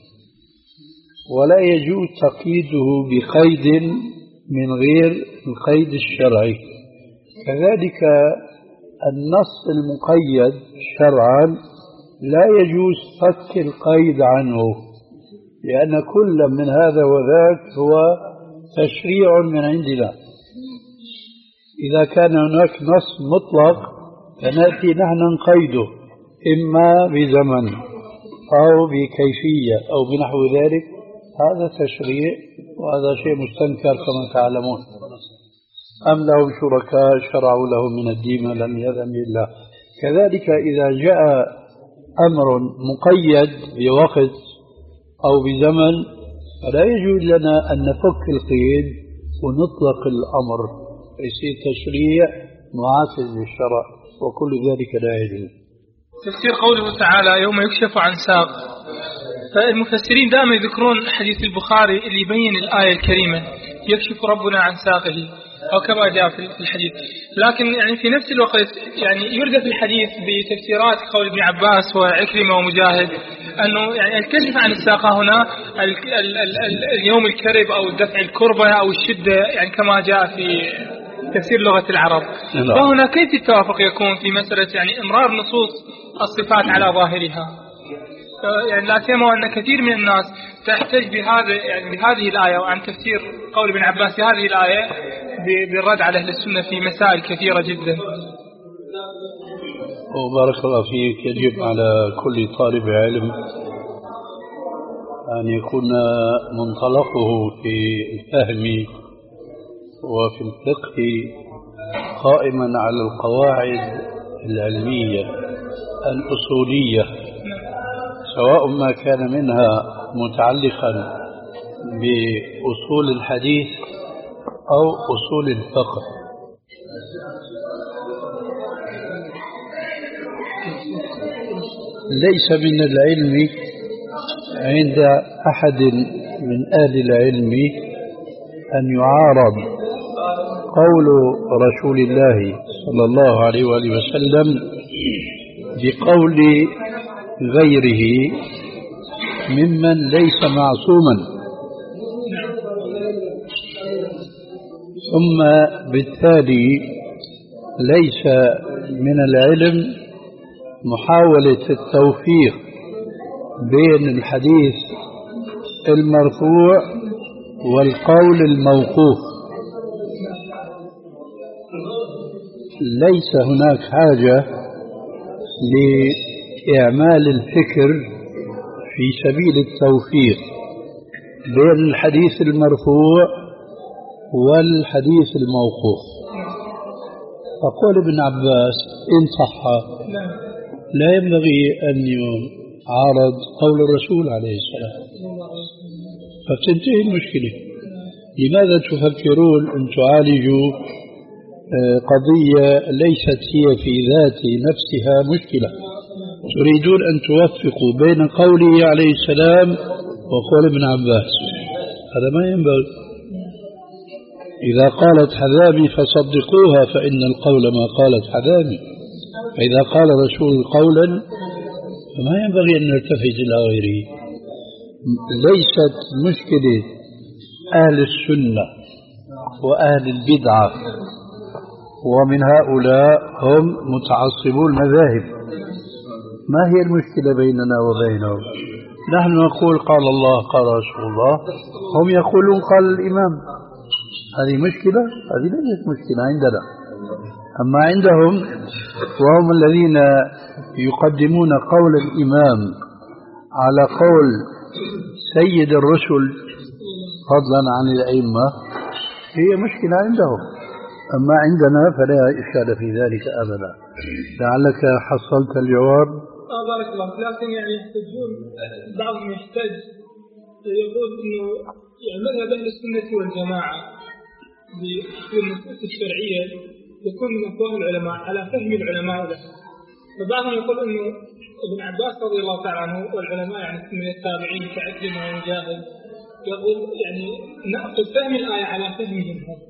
ولا يجوز تقييده بقيد من غير القيد الشرعي. كذلك النص المقيد شرعا لا يجوز فك القيد عنه، لأن كل من هذا وذاك هو تشريع من عندنا. إذا كان هناك نص مطلق فنأتي نحن نقيده إما بزمن أو بكيفية أو بنحو ذلك، هذا تشريع وهذا شيء مستنكر كما تعلمون. أم لهم شركاء شرعوا لهم من الدين ما لم يأذن الله. كذلك إذا جاء أمر مقيد بوقت أو بزمن فلا يجوز لنا أن نفك القيد ونطلق الأمر، يصير تشريع معاكس للشرع وكل ذلك لا يجوز. تفسير قوله تعالى يوم يكشف عن ساق، فالمفسرين دائما يذكرون حديث البخاري اللي يبين الآية الكريمة يكشف ربنا عن ساقه أو كما جاء في الحديث، لكن يعني في نفس الوقت يعني يردف الحديث بتفسيرات قول ابن عباس وعكرمة ومجاهد أنه يعني الكشف عن الساقة هنا ال ال ال اليوم الكرب أو دفع الكربة أو الشدة يعني كما جاء في تفسير لغة العرب. فهنا كيف التوافق يكون في مسألة يعني إمرار نصوص الصفات على ظاهرها؟ يعني لا سيما أن كثير من الناس تحتج بهذا يعني بهذه الآية وعن تفسير قول ابن عباس في هذه الآية بالرد على أهل السنة في مسائل كثيرة جدا. وبارك الله فيك. يجب على كل طالب علم أن يكون منطلقه في الفهم وفي الفقه قائما على القواعد العلمية الأصولية، سواء ما كان منها متعلقا بأصول الحديث أو أصول الفقه. ليس من العلم عند أحد من أهل العلم أن يعارض قول رسول الله صلى الله عليه وآله وسلم بقول غيره ممن ليس معصوما، ثم بالتالي ليس من العلم محاولة التوفيق بين الحديث المرفوع والقول الموقوف. ليس هناك حاجة لإعمال الفكر في سبيل التوفيق بين الحديث المرفوع والحديث الموقوف. فقول ابن عباس إن صح لا ينبغي أن يعارض قول الرسول عليه السلام، فبتنتهي المشكلة. لماذا تفكرون أن تعالجوا قضية ليست هي في ذات نفسها مشكلة؟ تريدون أن توفقوا بين قوله عليه السلام وقول ابن عباس، هذا ما ينبغي. إذا قالت حذامي فصدقوها فإن القول ما قالت حذامي، فإذا قال رسول قولا فما ينبغي أن نلتفت إلى غيره. ليست مشكلة أهل السنة وأهل البدعة، ومن هؤلاء هم متعصبو المذاهب. ما هي المشكلة بيننا وبينهم؟ نحن نقول قال الله قال رسول الله، هم يقولون قال الإمام. هذه مشكلة؟ هذه ليست مشكلة عندنا. أما عندهم وهم الذين يقدمون قول الإمام على قول سيد الرسل فضلا عن الأئمة، هي مشكلة عندهم. أما عندنا فلا إشكال في ذلك أبدا. لعلك حصلت الجواب. آه بارك الله. لكن يعني يحتاجون، بعضهم يحتاج يقول إنه يعني مذهب أهل السنة والجماعة بالنصوص الشرعية يكون من أفواه العلماء على فهم العلماء له. فبعضهم يقول إنه ابن عباس رضي الله تعالى عنه والعلماء يعني من التابعين كعكرمة ومجاهد يقول يعني نأخذ فهم الآية على فهمهم هم.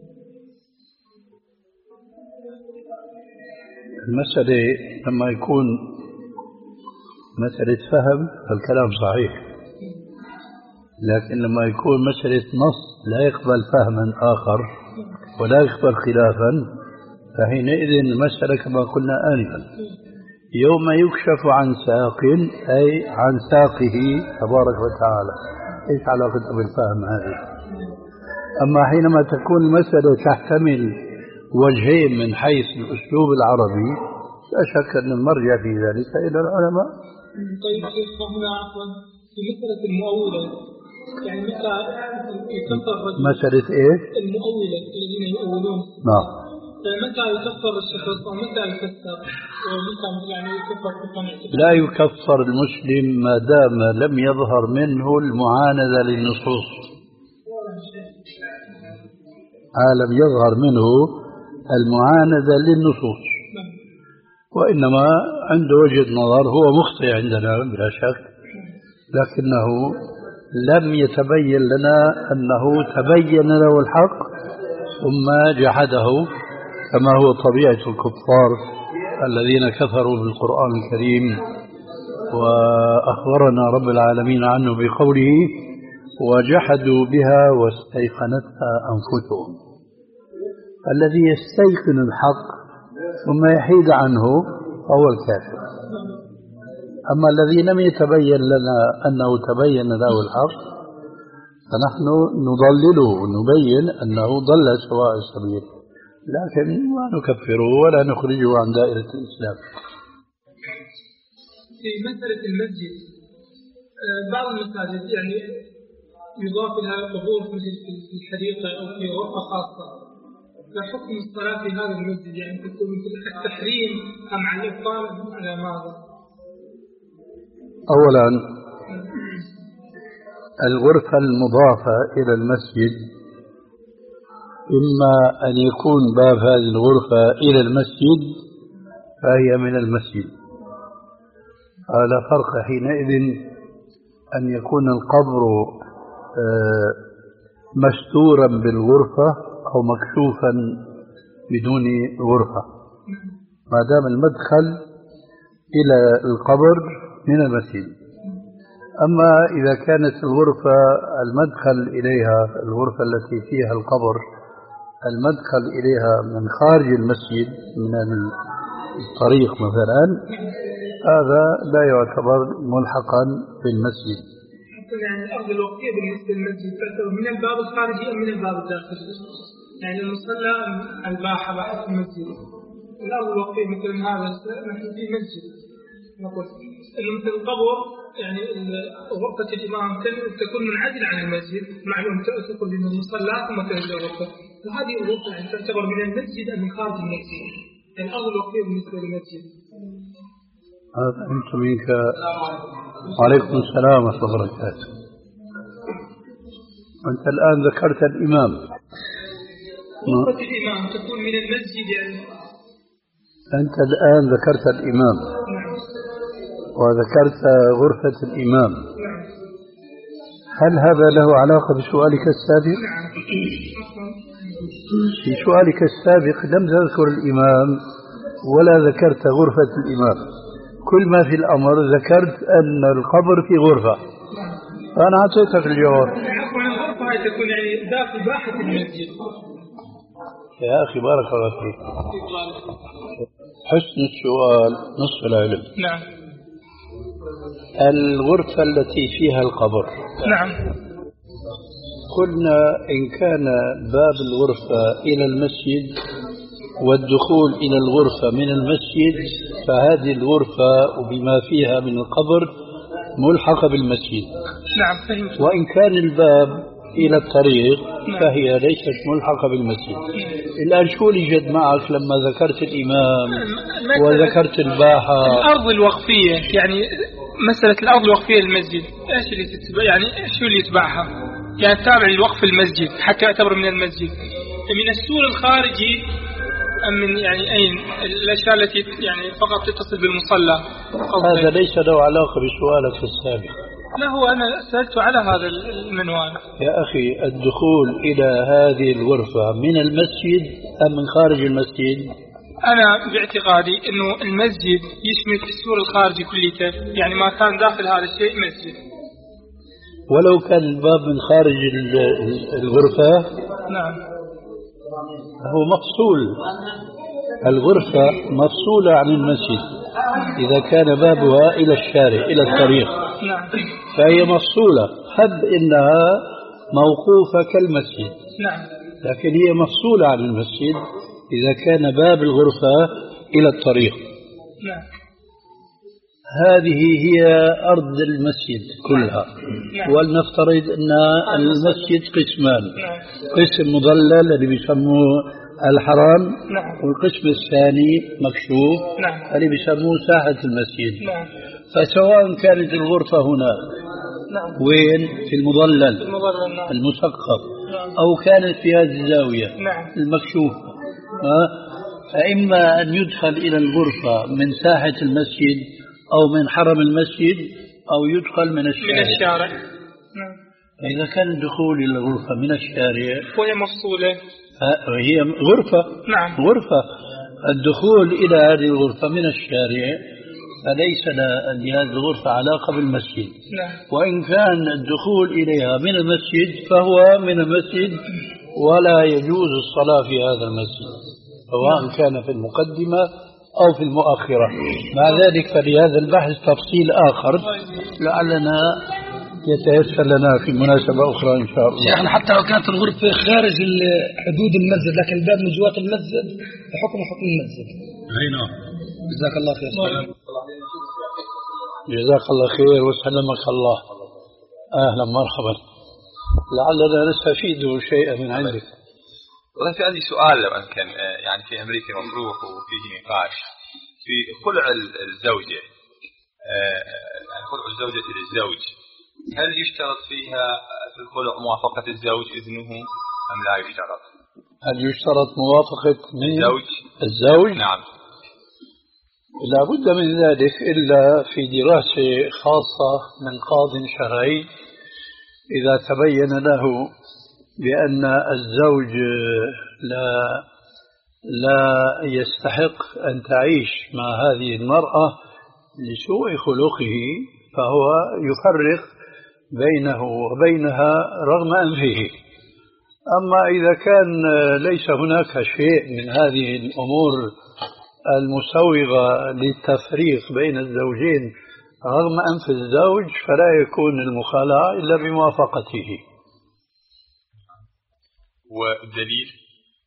المسألة لما يكون مسألة فهم فالكلام صحيح، لكن لما يكون مسألة نص لا يقبل فهما آخر ولا يقبل خلافا، فحينئذ المسألة كما قلنا آنفا يوم يكشف عن ساق أي عن ساقه تبارك وتعالى. إيش علاقة بالفهم هذه؟ أما حينما تكون المسألة تحتمل وجهين من حيث الأسلوب العربي لا شك أن المرجع في ذلك إلى العلماء. طيب شيخ هنا عفوا في مسألة المؤولة، يعني متى يكفر مسألة إيش؟ المؤولة الذين يؤولون. نعم. فمتى يكفر الشخص ومتى يكفر ومتى يعني يكفر بقناعته؟ لا يكفر المسلم ما دام لم يظهر منه المعاندة للنصوص. لم يظهر منه المعاندة للنصوص، وإنما عنده وجهة نظر هو مخطئ عندنا بلا شك، لكنه لم يتبين لنا أنه تبين له الحق ثم جحده كما هو طبيعة الكفار الذين كفروا بالقرآن الكريم. وأخبرنا رب العالمين عنه بقوله وجحدوا بها واستيقنتها أنفسهم. الذي يستيقن الحق ثم يحيد عنه هو الكافر. أما الذي لم يتبين لنا أنه تبين له الحق فنحن نضلله ونبين أنه ضل سواء السبيل، لكن ما نكفره ولا نخرجه عن دائرة الإسلام. في مسألة المسجد بعض المساجد يعني يضاف لها قبور مثل في الحديقة أو في غرفة خاصة، فحكم الصلاة في هذا المسجد يعني تكون مثل التحريم أم على الإبطال على ماذا؟ أولا الغرفة المضافة إلى المسجد إما أن يكون باب هذه الغرفة إلى المسجد فهي من المسجد. هذا فرق حينئذ أن يكون القبر مستورا بالغرفة أو مكشوفا بدون غرفة، ما دام المدخل إلى القبر من المسجد. أما إذا كانت الغرفة المدخل إليها الغرفة التي فيها القبر المدخل إليها من خارج المسجد من الطريق مثلا، هذا لا يعتبر ملحقا بالمسجد. يعني الأرض الوقتية بالنسبة للمسجد تعتبر من الباب الخارجي أم من الباب الداخلي؟ يعني المصلى الباحة باحة المسجد، الأرض الوقفية مثل هذا نحن في مسجد نقول إنه مثل القبر، يعني غرفة الإمام تكون منعزلة عن المسجد، معلوم تقول إن المصلى ثم تنزل الغرفة، فهذه الغرفة يعني تعتبر من المسجد أم من خارج المسجد؟ يعني الأرض الوقفية بالنسبة للمسجد. هذا أنت منك. وعليكم السلام ورحمة الله وبركاته. أنت الآن ذكرت الإمام. غرفة الإمام تكون من المسجد يعني. أنت الآن ذكرت الإمام. نعم. وذكرت غرفة الإمام. نعم. هل هذا له علاقة بسؤالك السابق؟ نعم. في سؤالك السابق لم تذكر الإمام ولا ذكرت غرفة الإمام، كل ما في الأمر ذكرت أن القبر في غرفة، فأنا أعطيتك الجواب. عفوا الغرفة هاي تكون يعني داخل باحة المسجد. يا أخي بارك الله فيك، حسن السؤال نصف العلم. نعم. الغرفة التي فيها القبر، نعم، قلنا إن كان باب الغرفة إلى المسجد والدخول إلى الغرفة من المسجد فهذه الغرفة وبما فيها من القبر ملحقة بالمسجد. نعم فهمت. وإن كان الباب إلى الطريق فهي ليست ملحقة بالمسجد. الآن شو اللي جد معك لما ذكرت الإمام وذكرت الباحة؟ الأرض الوقفية، يعني مسألة الأرض الوقفية للمسجد إيش اللي تتبع، يعني شو اللي يتبعها؟ يعني تابع للوقف المسجد حتى يعتبر من المسجد، من السور الخارجي أم من يعني أين الأشياء التي يعني فقط تتصل بالمصلى؟ هذا ليس له علاقة بسؤالك السابق. لا هو أنا سألت على هذا المنوال. يا أخي الدخول إلى هذه الغرفة من المسجد أم من خارج المسجد؟ أنا باعتقادي أنه المسجد يشمل السور الخارجي كليته، يعني ما كان داخل هذا الشيء مسجد. ولو كان الباب من خارج الغرفة؟ نعم. هو مفصول، الغرفة مفصولة عن المسجد إذا كان بابها إلى الشارع إلى الطريق. نعم. فهي مفصولة، حد إنها موقوفة كالمسجد. نعم. لكن هي مفصولة عن المسجد إذا كان باب الغرفة إلى الطريق. نعم. هذه هي أرض المسجد كلها. نعم. ولنفترض أن المسجد قسمان. نعم. قسم مظلل اللي بيسموه الحرام. نعم. والقسم الثاني مكشوف. نعم. اللي بيسموه ساحة المسجد. نعم. فسواء كانت الغرفة هنا نعم. وين في المظلل, المظلل نعم. المثقف نعم. أو كانت في هذه الزاوية نعم. المكشوفة، فإما أن يدخل إلى الغرفة من ساحة المسجد أو من حرم المسجد أو يدخل من الشارع. من الشارع. نعم. إذا كان الدخول إلى الغرفة من الشارع وهي مفصولة، هي غرفة. نعم. غرفة. الدخول إلى هذه الغرفة من الشارع فليس لهذه الغرفة علاقة بالمسجد. نعم. وإن كان الدخول إليها من المسجد فهو من المسجد ولا يجوز الصلاة في هذا المسجد سواء كان في المقدمة أو في المؤخرة. مع ذلك فلهذا البحث تفصيل آخر لعلنا يتيسر لنا في مناسبة أخرى إن شاء الله. يعني حتى لو كانت الغرفة خارج حدود المسجد لكن الباب من جوات المسجد بحكم حكم المسجد. أي نعم. جزاك الله خير. جزاك الله خير وسلمك الله. أهلا مرحبا، لعلنا نستفيد شيئا من عندك. والله في عندي سؤال لو أمكن، يعني في أمريكا مطروح وفيه نقاش في خلع الزوجة، يعني خلع الزوجة للزوج، هل يشترط فيها في الخلع موافقة الزوج إذنه أم لا يشترط؟ هل يشترط موافقة من الزوج؟ الزوج؟ نعم. لا بد من ذلك إلا في دراسة خاصة من قاض شرعي إذا تبين له بأن الزوج لا لا يستحق أن تعيش مع هذه المرأة لسوء خلقه فهو يفرق بينه وبينها رغم أنفه. أما إذا كان ليس هناك شيء من هذه الأمور المسوغة للتفريق بين الزوجين رغم أنف الزوج فلا يكون المخالعة إلا بموافقته. والدليل؟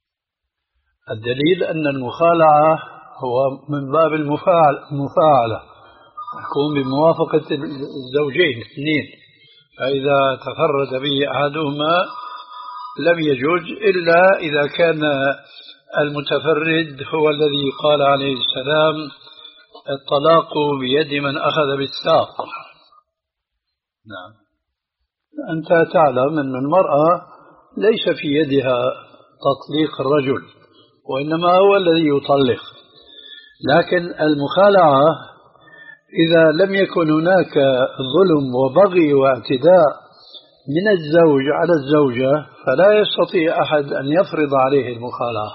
الدليل أن المخالعة هو من باب المفاعلة، تكون بموافقة الزوجين اثنين، فإذا تفرد به أحدهما لم يجوز إلا إذا كان المتفرد هو الذي قال عليه السلام الطلاق بيد من أخذ بالساق. نعم. أنت تعلم أن المرأة ليس في يدها تطليق الرجل، وإنما هو الذي يطلق، لكن المخالعة إذا لم يكن هناك ظلم وبغي واعتداء من الزوج على الزوجة فلا يستطيع أحد أن يفرض عليه المخالعة.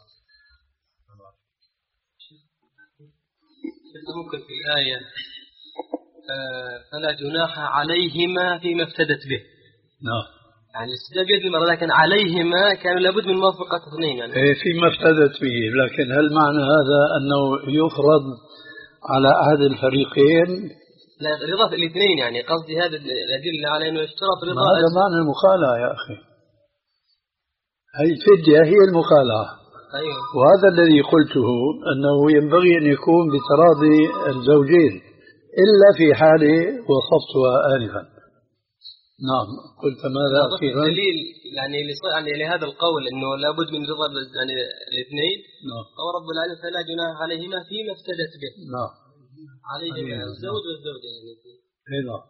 ممكن في الآية آه فلا جناح عليهما فيما افتدت به. نعم. يعني الاستداء بيد المرأة، لكن عليهما كانوا لابد من موافقة اثنين يعني. إيه فيما افتدت به، لكن هل معنى هذا أنه يفرض على أحد الفريقين؟ لا، رضا الاثنين يعني، قصدي هذا الأدلة على أنه يشترط رضا. هذا معنى المخالعة يا أخي، هي الفدية هي المخالعة. أيوه. وهذا الذي قلته أنه ينبغي أن يكون بتراضي الزوجين إلا في حالة وصفتها آنفا. نعم. قلت ماذا أخيرا؟ الدليل يعني يعني لهذا القول أنه لابد من رضا يعني الاثنين. نعم. هو رب العالمين فلا جناح عليهما فيما افتدت به. نعم. عليهما الزوج والزوجة يعني. نعم.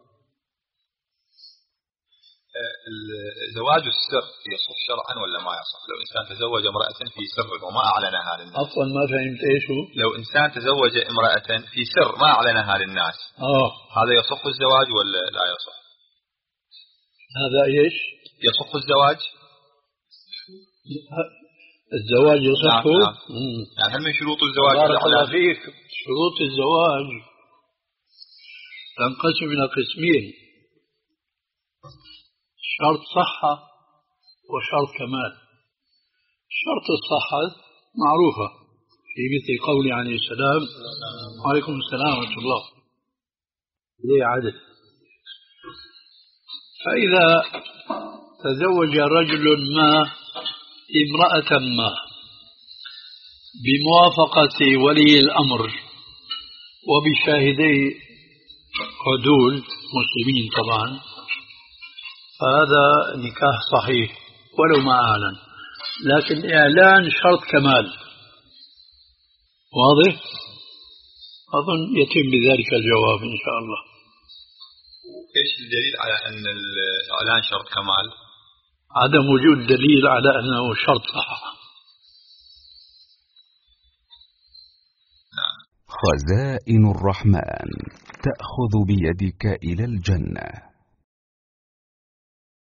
زواج السر يصح شرعا ولا ما يصح؟ لو إنسان تزوج امرأة في سر وما أعلنها للناس. أصلا ما فهمت إيش هو؟ لو إنسان تزوج امرأة في سر ما أعلنها للناس. آه. هذا يصح الزواج ولا لا يصح؟ هذا إيش؟ يصح الزواج؟ الزواج يصح؟ نعم. نعم. يعني هل من شروط الزواج؟ بارك الله فيك. شروط الزواج تنقسم إلى قسمين: شرط صحة وشرط كمال. شرط الصحة معروفة في مثل قول عليه السلام: وعليكم السلام ورحمة الله، ليه عدل. فإذا تزوج رجل ما امرأة ما بموافقة ولي الأمر وبشاهدي عدول مسلمين طبعا، فهذا نكاح صحيح ولو ما أعلن، لكن إعلان شرط كمال. واضح؟ أظن يتم بذلك الجواب إن شاء الله. إيش الدليل على أن الإعلان شرط كمال؟ عدم وجود دليل على أنه شرط صحة. خزائن الرحمن تأخذ بيدك إلى الجنة.